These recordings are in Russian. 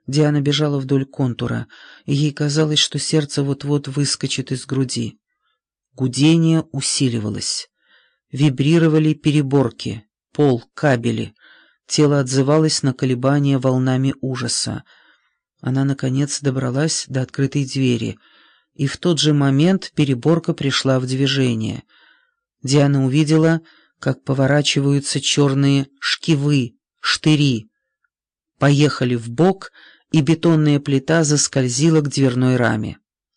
Диана бежала вдоль контура, и ей казалось, что сердце вот-вот выскочит из груди. Гудение усиливалось. Вибрировали переборки, пол, кабели. Тело отзывалось на колебания волнами ужаса. Она, наконец, добралась до открытой двери, и в тот же момент переборка пришла в движение. Диана увидела, как поворачиваются черные шкивы, штыри. Поехали вбок, и бетонная плита заскользила к дверной раме.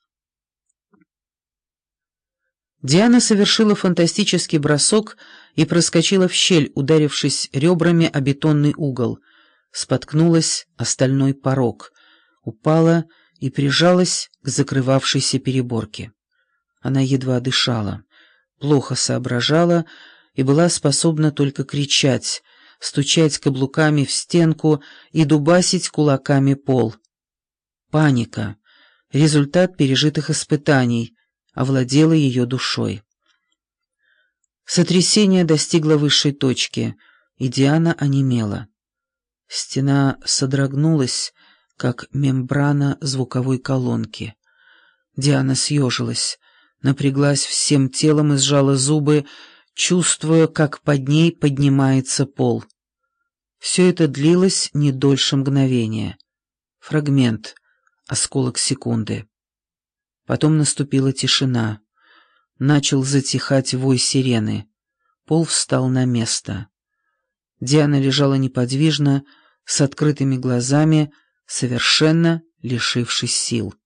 Диана совершила фантастический бросок и проскочила в щель, ударившись ребрами о бетонный угол. Споткнулась о стальной порог, упала и прижалась к закрывавшейся переборке. Она едва дышала, плохо соображала и была способна только кричать, стучать каблуками в стенку и дубасить кулаками пол. Паника, результат пережитых испытаний, овладела ее душой. Сотрясение достигло высшей точки, и Диана онемела. Стена содрогнулась, как мембрана звуковой колонки. Диана съежилась, напряглась всем телом и сжала зубы, чувствуя, как под ней поднимается пол. Все это длилось не дольше мгновения. Фрагмент, осколок секунды. Потом наступила тишина. Начал затихать вой сирены. Пол встал на место. Диана лежала неподвижно, с открытыми глазами, совершенно лишившись сил.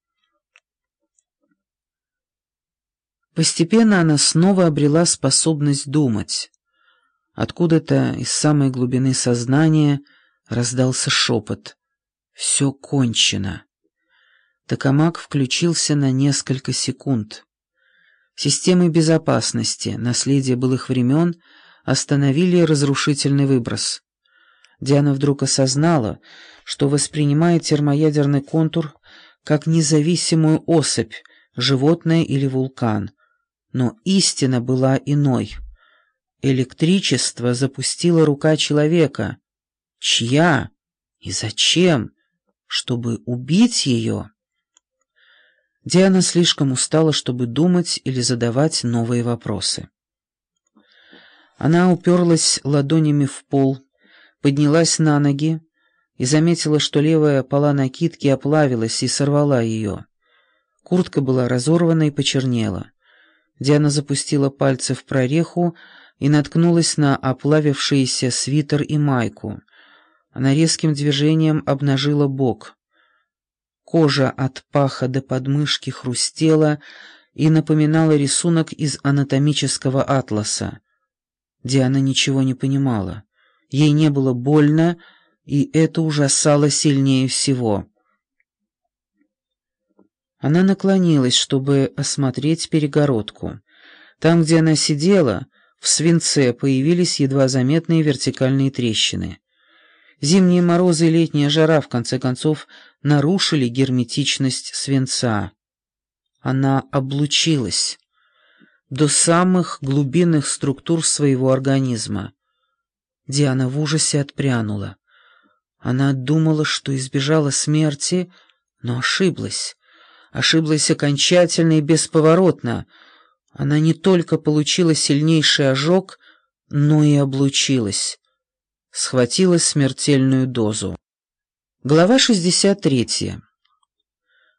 Постепенно она снова обрела способность думать. Откуда-то из самой глубины сознания раздался шепот. «Все кончено». Токамак включился на несколько секунд. Системы безопасности, наследие былых времен, остановили разрушительный выброс. Диана вдруг осознала, что воспринимает термоядерный контур как независимую особь, животное или вулкан. Но истина была иной. Электричество запустила рука человека. Чья? И зачем? Чтобы убить ее? Диана слишком устала, чтобы думать или задавать новые вопросы. Она уперлась ладонями в пол, поднялась на ноги и заметила, что левая пола накидки оплавилась и сорвала ее. Куртка была разорвана и почернела. Диана запустила пальцы в прореху и наткнулась на оплавившийся свитер и майку. Она резким движением обнажила бок. Кожа от паха до подмышки хрустела и напоминала рисунок из анатомического атласа. Диана ничего не понимала. Ей не было больно, и это ужасало сильнее всего. Она наклонилась, чтобы осмотреть перегородку. Там, где она сидела, в свинце появились едва заметные вертикальные трещины. Зимние морозы и летняя жара, в конце концов, нарушили герметичность свинца. Она облучилась до самых глубинных структур своего организма. Диана в ужасе отпрянула. Она думала, что избежала смерти, но ошиблась. Ошиблась окончательно и бесповоротно. Она не только получила сильнейший ожог, но и облучилась. Схватила смертельную дозу. Глава 63.